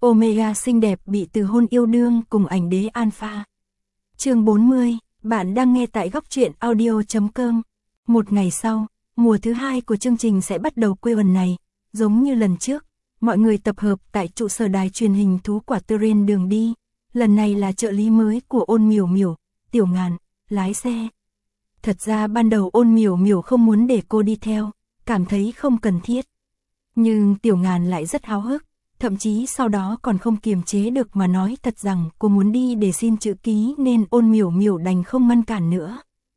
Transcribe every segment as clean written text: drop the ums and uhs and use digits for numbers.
Omega xinh đẹp bị từ hôn yêu đương cùng ảnh đế Alpha. Chương 40, bạn đang nghe tại góc truyện audio.com. Một ngày sau, mùa thứ 2 của chương trình sẽ bắt đầu quay lần này. Giống như lần trước, mọi người tập hợp tại trụ sở đài truyền hình Thú Quả Terrain đường đi. Lần này là trợ lý mới của Ôn Miểu Miểu, Tiểu Ngàn, lái xe. Thật ra ban đầu Ôn Miểu Miểu không muốn để cô đi theo, cảm thấy không cần thiết. Nhưng Tiểu Ngàn lại rất háo hức, thậm chí sau đó còn không kiềm chế được mà nói thật rằng cô muốn đi để xin chữ ký nên Ôn Miểu Miểu đành không ngăn cản nữa.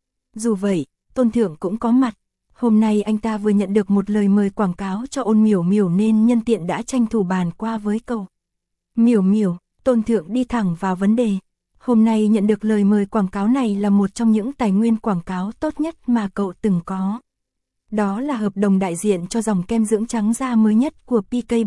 Dù vậy, Tôn Thượng cũng có mặt. Hôm nay anh ta vừa nhận được một lời mời quảng cáo cho Ôn Miểu Miểu nên nhân tiện đã tranh thủ bàn qua với cậu. Miểu Miểu, Tôn Thượng đi thẳng vào vấn đề. Hôm nay nhận được lời mời quảng cáo này là một trong những tài nguyên quảng cáo tốt nhất mà cậu từng có. Đó là hợp đồng đại diện cho dòng kem dưỡng trắng da mới nhất của BKB.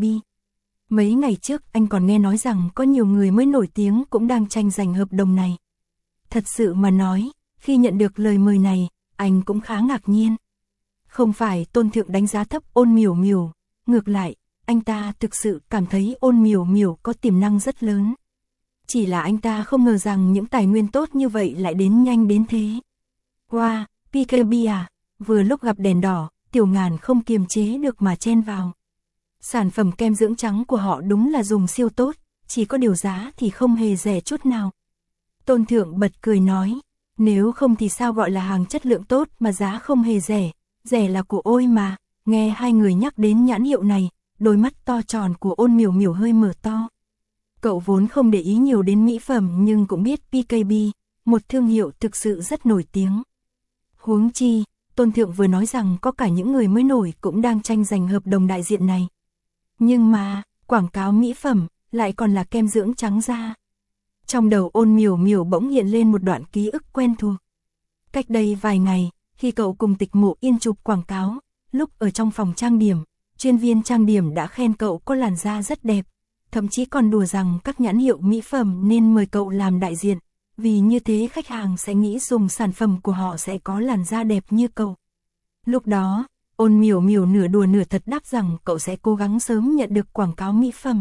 Mấy ngày trước anh còn nghe nói rằng có nhiều người mới nổi tiếng cũng đang tranh giành hợp đồng này. Thật sự mà nói, khi nhận được lời mời này, anh cũng khá ngạc nhiên. Không phải Tôn Thượng đánh giá thấp Ôn Miểu Miểu, ngược lại, anh ta thực sự cảm thấy Ôn Miểu Miểu có tiềm năng rất lớn. Chỉ là anh ta không ngờ rằng những tài nguyên tốt như vậy lại đến nhanh đến thế. Wow, BKB à? Vừa lúc gặp đèn đỏ, Tiểu Ngàn không kiềm chế được mà chen vào. Sản phẩm kem dưỡng trắng của họ đúng là dùng siêu tốt, chỉ có điều giá thì không hề rẻ chút nào. Tôn Thượng bật cười nói, nếu không thì sao gọi là hàng chất lượng tốt mà giá không hề rẻ, rẻ là của ôi mà. Nghe hai người nhắc đến nhãn hiệu này, đôi mắt to tròn của Ôn Miểu Miểu hơi mở to. Cậu vốn không để ý nhiều đến mỹ phẩm nhưng cũng biết BKB, một thương hiệu thực sự rất nổi tiếng. Huống chi, Tôn Thượng vừa nói rằng có cả những người mới nổi cũng đang tranh giành hợp đồng đại diện này. Nhưng mà, quảng cáo mỹ phẩm, lại còn là kem dưỡng trắng da. Trong đầu Ôn Miểu Miểu bỗng hiện lên một đoạn ký ức quen thuộc. Cách đây vài ngày, khi cậu cùng Tịch Mộ Yên chụp quảng cáo, lúc ở trong phòng trang điểm, chuyên viên trang điểm đã khen cậu có làn da rất đẹp. Thậm chí còn đùa rằng các nhãn hiệu mỹ phẩm nên mời cậu làm đại diện, vì như thế khách hàng sẽ nghĩ dùng sản phẩm của họ sẽ có làn da đẹp như cậu. Lúc đó, Ôn Miểu Miểu nửa đùa nửa thật đáp rằng cậu sẽ cố gắng sớm nhận được quảng cáo mỹ phẩm.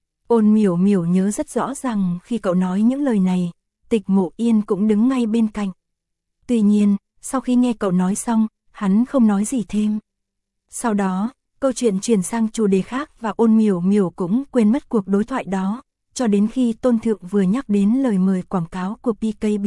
Ôn Miểu Miểu nhớ rất rõ rằng khi cậu nói những lời này, Tịch Mộ Yên cũng đứng ngay bên cạnh. Tuy nhiên, sau khi nghe cậu nói xong, hắn không nói gì thêm. Sau đó, câu chuyện chuyển sang chủ đề khác và Ôn Miểu Miểu cũng quên mất cuộc đối thoại đó, cho đến khi Tôn Thượng vừa nhắc đến lời mời quảng cáo của BKB.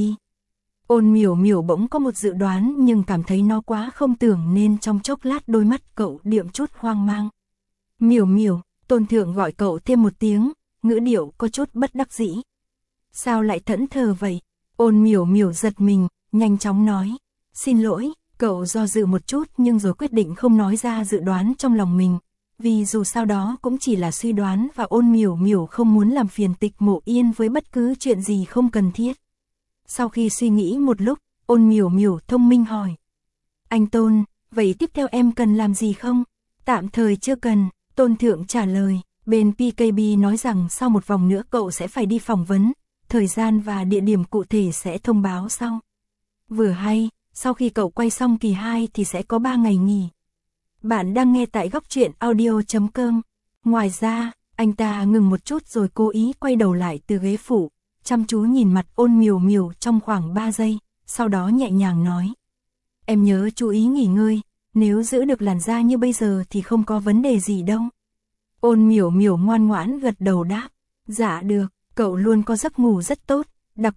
Ôn Miểu Miểu bỗng có một dự đoán nhưng cảm thấy nó quá không tưởng nên trong chốc lát đôi mắt cậu đượm chút hoang mang. Miểu Miểu, Tôn Thượng gọi cậu thêm một tiếng, ngữ điệu có chút bất đắc dĩ. Sao lại thẫn thờ vậy? Ôn Miểu Miểu giật mình, nhanh chóng nói. Xin lỗi, cậu do dự một chút nhưng rồi quyết định không nói ra dự đoán trong lòng mình. Vì dù sao đó cũng chỉ là suy đoán và Ôn Miểu Miểu không muốn làm phiền Tịch Mộ Yên với bất cứ chuyện gì không cần thiết. Sau khi suy nghĩ một lúc, Ôn Miểu Miểu thông minh hỏi. Anh Tôn, vậy tiếp theo em cần làm gì không? Tạm thời chưa cần, Tôn Thượng trả lời. Bên BKB nói rằng sau một vòng nữa cậu sẽ phải đi phỏng vấn, thời gian và địa điểm cụ thể sẽ thông báo sau. Vừa hay, sau khi cậu quay xong kỳ 2 thì sẽ có 3 ngày nghỉ. Bạn đang nghe tại góc truyện audio.com. Ngoài ra, anh ta ngừng một chút rồi cố ý quay đầu lại từ ghế phụ, chăm chú nhìn mặt Ôn Miểu Miểu trong khoảng 3 giây, sau đó nhẹ nhàng nói. Em nhớ chú ý nghỉ ngơi, nếu giữ được làn da như bây giờ thì không có vấn đề gì đâu. Ôn Miểu Miểu ngoan ngoãn gật đầu đáp. Dạ được, cậu luôn có giấc ngủ rất tốt, đặc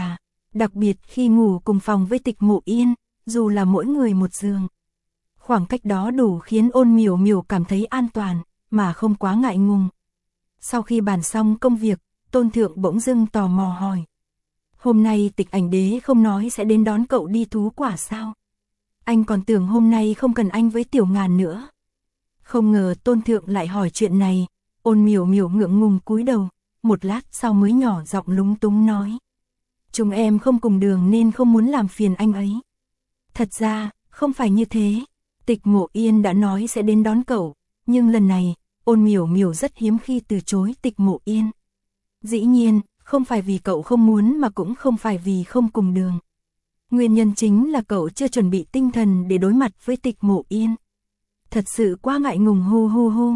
biệt khi ngủ cùng phòng với Tịch Mộ Yên, dù là mỗi người một giường. Khoảng cách đó đủ khiến Ôn Miểu Miểu cảm thấy an toàn, mà không quá ngại ngùng. Sau khi bàn xong công việc, Tôn Thượng bỗng dưng tò mò hỏi. Hôm nay Tịch Ảnh Đế không nói sẽ đến đón cậu đi thú quả sao? Anh còn tưởng hôm nay không cần anh với Tiểu Ngàn nữa. Không ngờ Tôn Thượng lại hỏi chuyện này, Ôn Miểu Miểu ngượng ngùng cúi đầu, một lát sau mới nhỏ giọng lúng túng nói. Chúng em không cùng đường nên không muốn làm phiền anh ấy. Thật ra, không phải như thế, Tịch Mộ Yên đã nói sẽ đến đón cậu, nhưng lần này, Ôn Miểu Miểu rất hiếm khi từ chối Tịch Mộ Yên. Dĩ nhiên, không phải vì cậu không muốn mà cũng không phải vì không cùng đường. Nguyên nhân chính là cậu chưa chuẩn bị tinh thần để đối mặt với Tịch Mộ Yên. Thật sự quá ngại ngùng hu hu hu.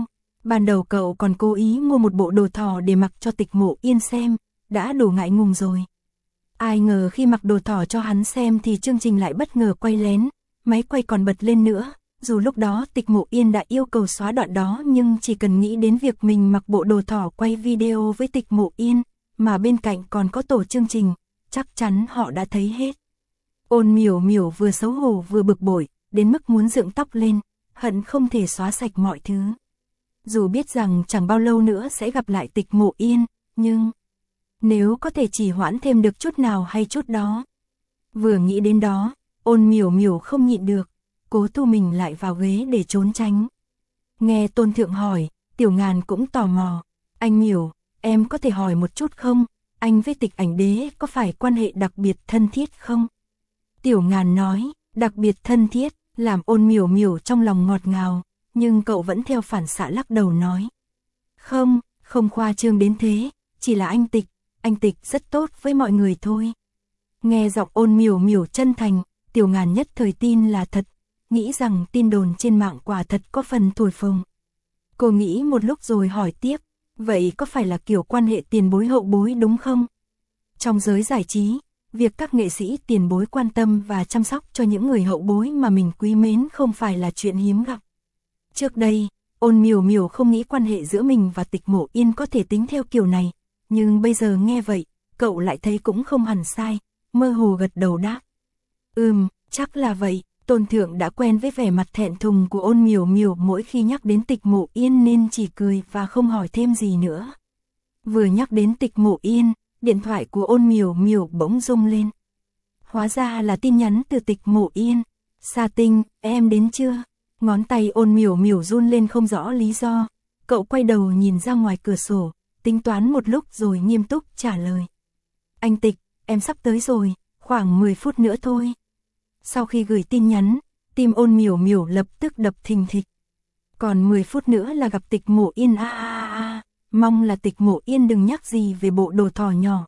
Ban đầu cậu còn cố ý mua một bộ đồ thỏ để mặc cho Tịch Mộ Yên xem, đã đủ ngại ngùng rồi. Ai ngờ khi mặc đồ thỏ cho hắn xem thì chương trình lại bất ngờ quay lén, máy quay còn bật lên nữa. Dù lúc đó Tịch Mộ Yên đã yêu cầu xóa đoạn đó nhưng chỉ cần nghĩ đến việc mình mặc bộ đồ thỏ quay video với Tịch Mộ Yên, mà bên cạnh còn có tổ chương trình, chắc chắn họ đã thấy hết. Ôn Miểu Miểu vừa xấu hổ vừa bực bội, đến mức muốn dựng tóc lên, hận không thể xóa sạch mọi thứ. Dù biết rằng chẳng bao lâu nữa sẽ gặp lại Tịch Mộ Yên, nhưng nếu có thể trì hoãn thêm được chút nào hay chút đó. Vừa nghĩ đến đó, Ôn Miểu Miểu không nhịn được, cố thu mình lại vào ghế để trốn tránh. Nghe Tôn Thượng hỏi, Tiểu Ngàn cũng tò mò. Anh Miểu, em có thể hỏi một chút không? Anh với Tịch Ảnh Đế có phải quan hệ đặc biệt thân thiết không? Tiểu Ngàn nói, đặc biệt thân thiết, làm Ôn Miểu Miểu trong lòng ngọt ngào, nhưng cậu vẫn theo phản xạ lắc đầu nói. Không, không khoa trương đến thế, chỉ là anh Tịch rất tốt với mọi người thôi. Nghe giọng Ôn Miểu Miểu chân thành, Tiểu Ngàn nhất thời tin là thật, nghĩ rằng tin đồn trên mạng quả thật có phần thổi phồng. Cô nghĩ một lúc rồi hỏi tiếp, vậy có phải là kiểu quan hệ tiền bối hậu bối đúng không? Trong giới giải trí, việc các nghệ sĩ tiền bối quan tâm và chăm sóc cho những người hậu bối mà mình quý mến không phải là chuyện hiếm gặp. Trước đây, Ôn Miểu Miểu không nghĩ quan hệ giữa mình và Tịch Mộ Yên có thể tính theo kiểu này, nhưng bây giờ nghe vậy, cậu lại thấy cũng không hẳn sai, mơ hồ gật đầu đáp. Chắc là vậy. Tôn Thượng đã quen với vẻ mặt thẹn thùng của Ôn Miểu Miểu mỗi khi nhắc đến Tịch Mộ Yên nên chỉ cười và không hỏi thêm gì nữa. Vừa nhắc đến Tịch Mộ Yên, điện thoại của Ôn Miểu Miểu bỗng rung lên. Hóa ra là tin nhắn từ Tịch Mộ Yên. Sa Tinh, em đến chưa? Ngón tay Ôn Miểu Miểu run lên không rõ lý do. Cậu quay đầu nhìn ra ngoài cửa sổ, tính toán một lúc rồi nghiêm túc trả lời. Anh Tịch, em sắp tới rồi, khoảng 10 phút nữa thôi. Sau khi gửi tin nhắn, tim Ôn Miểu Miểu lập tức đập thình thịch. Còn 10 phút nữa là gặp Tịch Mộ Yên mong là Tịch Mộ Yên đừng nhắc gì về bộ đồ thỏ nhỏ.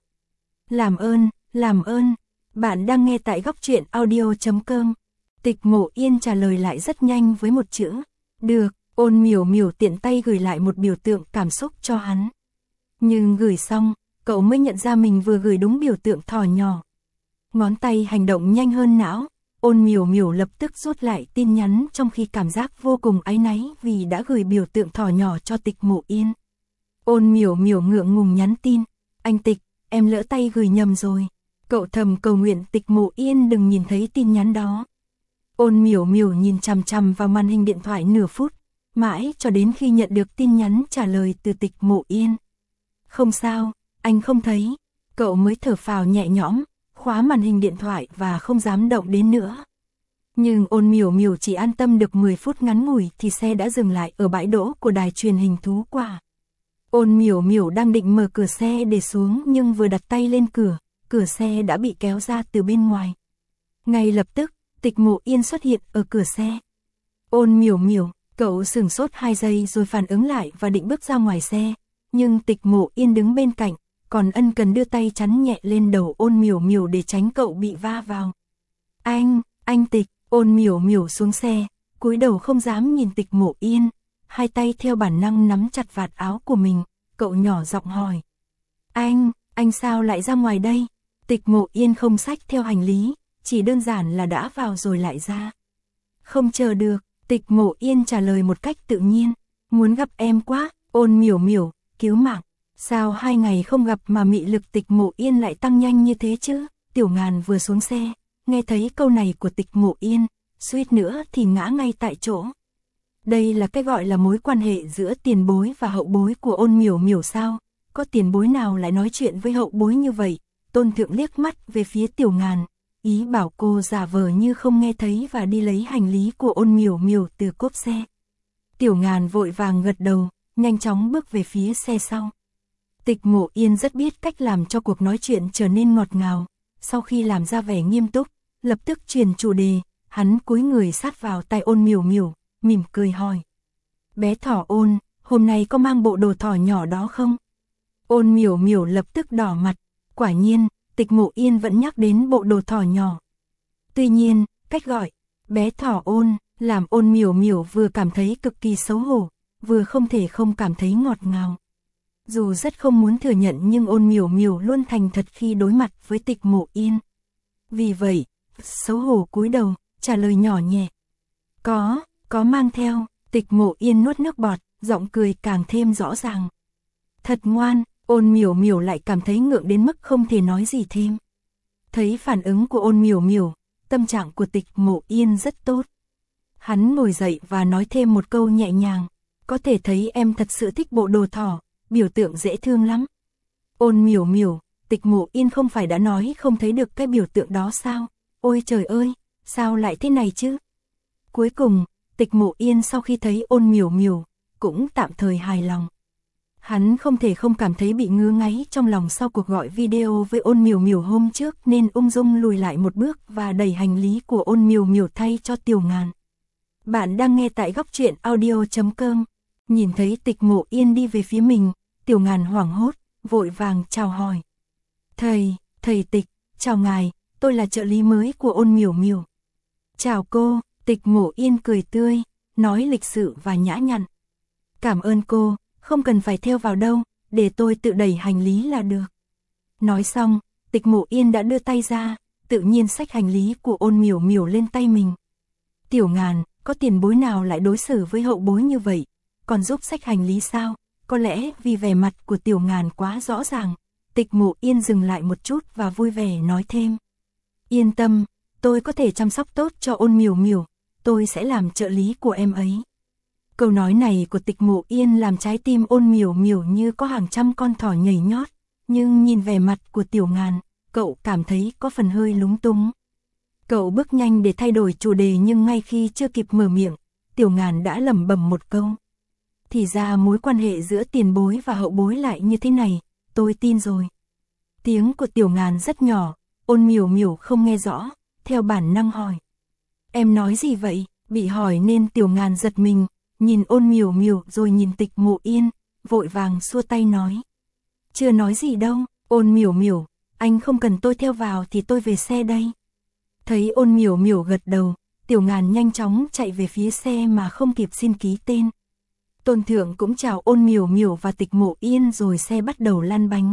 Làm ơn, bạn đang nghe tại góc truyện audio.com. Tịch Mộ Yên trả lời lại rất nhanh với một chữ, được. Ôn Miểu Miểu tiện tay gửi lại một biểu tượng cảm xúc cho hắn. Nhưng gửi xong, cậu mới nhận ra mình vừa gửi đúng biểu tượng thỏ nhỏ. Ngón tay hành động nhanh hơn não. Ôn Miểu Miểu lập tức rút lại tin nhắn trong khi cảm giác vô cùng áy náy vì đã gửi biểu tượng thỏ nhỏ cho Tịch Mộ Yên. Ôn Miểu Miểu ngượng ngùng nhắn tin, anh Tịch, em lỡ tay gửi nhầm rồi. Cậu thầm cầu nguyện Tịch Mộ Yên đừng nhìn thấy tin nhắn đó. Ôn Miểu Miểu nhìn chằm chằm vào màn hình điện thoại nửa phút, mãi cho đến khi nhận được tin nhắn trả lời từ Tịch Mộ Yên. Không sao, anh không thấy. Cậu mới thở phào nhẹ nhõm, khóa màn hình điện thoại và không dám động đến nữa. Nhưng Ôn Miểu Miểu chỉ an tâm được 10 phút ngắn ngủi thì xe đã dừng lại ở bãi đỗ của đài truyền hình Thú Quả. Ôn Miểu Miểu đang định mở cửa xe để xuống nhưng vừa đặt tay lên cửa xe đã bị kéo ra từ bên ngoài. Ngay lập tức, Tịch Mộ Yên xuất hiện ở cửa xe. Ôn Miểu Miểu, cậu sửng sốt 2 giây rồi phản ứng lại và định bước ra ngoài xe, nhưng Tịch Mộ Yên đứng bên cạnh, còn ân cần đưa tay chắn nhẹ lên đầu Ôn Miểu Miểu để tránh cậu bị va vào. Anh Tịch. Ôn Miểu Miểu xuống xe, cúi đầu không dám nhìn Tịch Mộ Yên, hai tay theo bản năng nắm chặt vạt áo của mình, cậu nhỏ giọng hỏi. Anh sao lại ra ngoài đây? Tịch Mộ Yên không xách theo hành lý, chỉ đơn giản là đã vào rồi lại ra. Không chờ được, Tịch Mộ Yên trả lời một cách tự nhiên, muốn gặp em quá. Ôn Miểu Miểu, cứu mạng. Sao 2 ngày không gặp mà mị lực Tịch Mộ Yên lại tăng nhanh như thế chứ? Tiểu Ngàn vừa xuống xe, nghe thấy câu này của Tịch Mộ Yên, suýt nữa thì ngã ngay tại chỗ. Đây là cái gọi là mối quan hệ giữa tiền bối và hậu bối của Ôn Miểu Miểu sao? Có tiền bối nào lại nói chuyện với hậu bối như vậy? Tôn Thượng liếc mắt về phía Tiểu Ngàn, ý bảo cô giả vờ như không nghe thấy và đi lấy hành lý của Ôn Miểu Miểu từ cốp xe. Tiểu Ngàn vội vàng gật đầu, nhanh chóng bước về phía xe sau. Tịch Mộ Yên rất biết cách làm cho cuộc nói chuyện trở nên ngọt ngào. Sau khi làm ra vẻ nghiêm túc, lập tức chuyển chủ đề, hắn cúi người sát vào tai Ôn Miểu Miểu, mỉm cười hỏi. Bé thỏ Ôn, hôm nay có mang bộ đồ thỏ nhỏ đó không? Ôn Miểu Miểu lập tức đỏ mặt, quả nhiên, Tịch Mộ Yên vẫn nhắc đến bộ đồ thỏ nhỏ. Tuy nhiên, cách gọi, bé thỏ Ôn, làm Ôn Miểu Miểu vừa cảm thấy cực kỳ xấu hổ, vừa không thể không cảm thấy ngọt ngào. Dù rất không muốn thừa nhận nhưng Ôn Miểu Miểu luôn thành thật khi đối mặt với Tịch Mộ Yên. Vì vậy, xấu hổ cúi đầu, trả lời nhỏ nhẹ. Có mang theo. Tịch Mộ Yên nuốt nước bọt, giọng cười càng thêm rõ ràng. Thật ngoan. Ôn Miểu Miểu lại cảm thấy ngượng đến mức không thể nói gì thêm. Thấy phản ứng của Ôn Miểu Miểu, tâm trạng của Tịch Mộ Yên rất tốt. Hắn ngồi dậy và nói thêm một câu nhẹ nhàng. Có thể thấy em thật sự thích bộ đồ thỏ, biểu tượng dễ thương lắm. Ôn Miểu Miểu, Tịch Mộ Yên không phải đã nói không thấy được cái biểu tượng đó sao? Ôi trời ơi, sao lại thế này chứ? Cuối cùng, Tịch Mộ Yên sau khi thấy Ôn Miểu Miểu, cũng tạm thời hài lòng. Hắn không thể không cảm thấy bị ngứa ngáy trong lòng sau cuộc gọi video với Ôn Miểu Miểu hôm trước nên ung dung lùi lại một bước và đẩy hành lý của Ôn Miểu Miểu thay cho Tiểu Ngàn. Bạn đang nghe tại góc truyện audio.com. Nhìn thấy Tịch Mộ Yên đi về phía mình, Tiểu Ngàn hoảng hốt, vội vàng chào hỏi. Thầy Tịch, chào ngài, tôi là trợ lý mới của Ôn Miểu Miểu. Chào cô. Tịch Mộ Yên cười tươi, nói lịch sự và nhã nhặn. Cảm ơn cô, không cần phải theo vào đâu, để tôi tự đẩy hành lý là được. Nói xong, Tịch Mộ Yên đã đưa tay ra, tự nhiên xách hành lý của Ôn Miểu Miểu lên tay mình. Tiểu Ngàn, có tiền bối nào lại đối xử với hậu bối như vậy, còn giúp xách hành lý sao? Có lẽ vì vẻ mặt của Tiểu Ngàn quá rõ ràng, Tịch Mộ Yên dừng lại một chút và vui vẻ nói thêm. Yên tâm, tôi có thể chăm sóc tốt cho Ôn Miểu Miểu, tôi sẽ làm trợ lý của em ấy. Câu nói này của Tịch Mộ Yên làm trái tim Ôn Miểu Miểu như có hàng trăm con thỏ nhảy nhót, nhưng nhìn vẻ mặt của Tiểu Ngàn, cậu cảm thấy có phần hơi lúng túng. Cậu bước nhanh để thay đổi chủ đề nhưng ngay khi chưa kịp mở miệng, Tiểu Ngàn đã lẩm bẩm một câu. Thì ra mối quan hệ giữa tiền bối và hậu bối lại như thế này, tôi tin rồi. Tiếng của Tiểu Ngàn rất nhỏ, Ôn Miểu Miểu không nghe rõ, theo bản năng hỏi. Em nói gì vậy? Bị hỏi nên Tiểu Ngàn giật mình, nhìn Ôn Miểu Miểu rồi nhìn Tịch Mộ Yên, vội vàng xua tay nói. Chưa nói gì đâu, Ôn Miểu Miểu, anh không cần tôi theo vào thì tôi về xe đây. Thấy Ôn Miểu Miểu gật đầu, Tiểu Ngàn nhanh chóng chạy về phía xe mà không kịp xin ký tên. Tôn Thượng cũng chào Ôn Miểu Miểu và Tịch Mộ Yên rồi xe bắt đầu lăn bánh.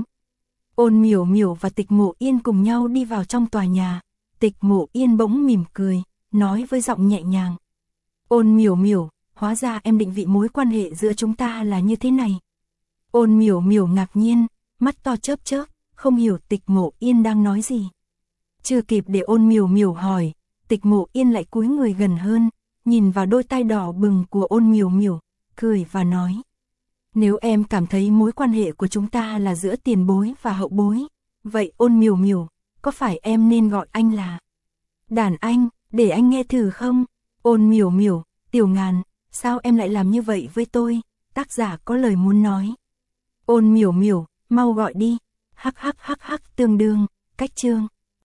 Ôn Miểu Miểu và Tịch Mộ Yên cùng nhau đi vào trong tòa nhà. Tịch Mộ Yên bỗng mỉm cười, nói với giọng nhẹ nhàng. Ôn Miểu Miểu, hóa ra em định vị mối quan hệ giữa chúng ta là như thế này. Ôn Miểu Miểu ngạc nhiên, mắt to chớp chớp, không hiểu Tịch Mộ Yên đang nói gì. Chưa kịp để Ôn Miểu Miểu hỏi, Tịch Mộ Yên lại cúi người gần hơn, nhìn vào đôi tai đỏ bừng của Ôn Miểu Miểu, cười và nói. Nếu em cảm thấy mối quan hệ của chúng ta là giữa tiền bối và hậu bối, vậy Ôn Miểu Miểu, có phải em nên gọi anh là đàn anh, để anh nghe thử không? Ôn Miểu Miểu, Tiểu Ngàn, sao em lại làm như vậy với tôi? Tác giả có lời muốn nói. Ôn Miểu Miểu, mau gọi đi. Hắc hắc hắc hắc tương đương, cách chương.